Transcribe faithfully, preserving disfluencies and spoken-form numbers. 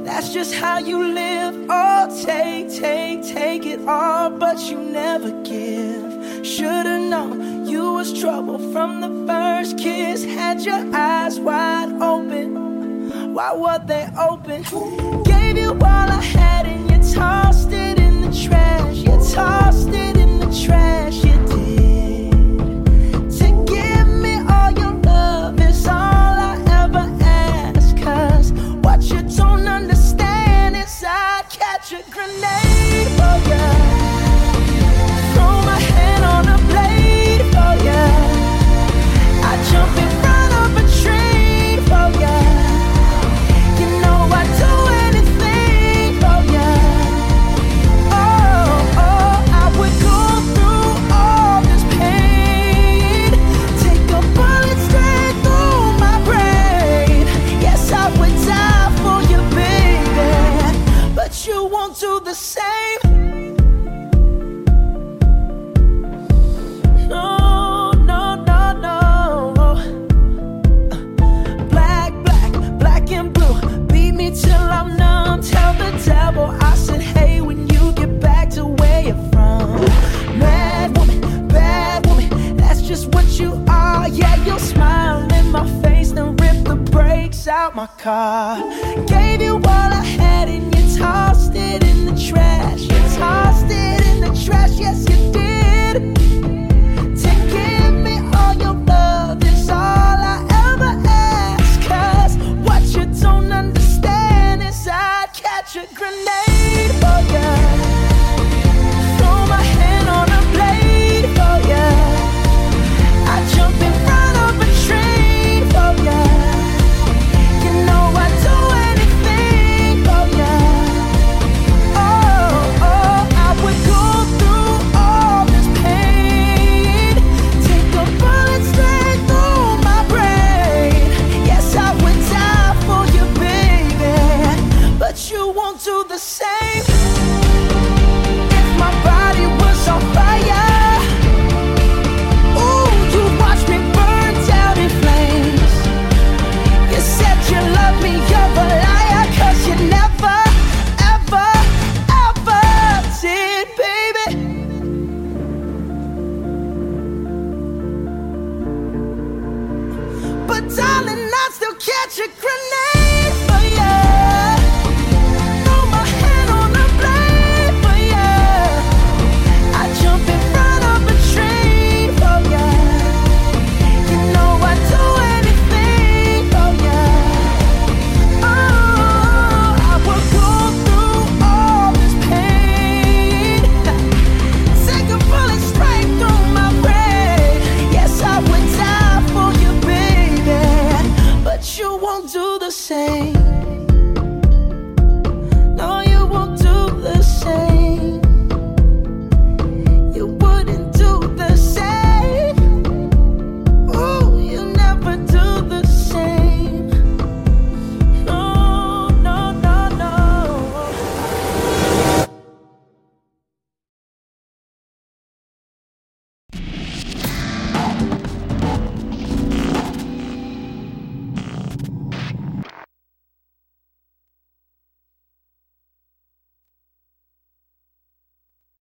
That's just how you live. Oh, take, take, take it all, but you never give. Should've known you was trouble from the first kiss. Had your eyes wide open. Why were they open? Gave you all I had and you tossed it in the trash. You tossed it in the trash, you did. To give me all your love is all I ever ask. Cause what you don't understand is I'd catch a grenade for ya. Throw my hand on a blade for ya. I'd jump in front of a train for ya. You know I'd do anything for ya. Oh, oh, I would go through all this pain. Take a bullet straight through my brain. Yes, I would die for you, baby, but you won't do the same. No, no, no, no. Black, black, black and blue. Beat me till I'm numb. Tell the devil I said hey when you get back to where you're from. Mad woman, bad woman, that's just what you are. Yeah, you'll smile in my face, then rip the brakes out my car. Gave you all I had and you tossed it in the trash. You tossed it in the trash, yes you did. To give me all your love is all I ever ask. Cause what you don't understand is I'd catch a grenade for ya. Throw my hand on a blade for ya. I'd jump in front of a train for ya. You know I'd do anything for ya. Oh, oh, I would go through all this pain. Take a bullet straight through my brain. Yes, I would die for you, baby, but you won't do the same. If my body was on fire, ooh, you'd watch me burn down in flames. You said you loved me, you're a liar, cause you never, ever, ever did, baby. But darling, I'd still catch a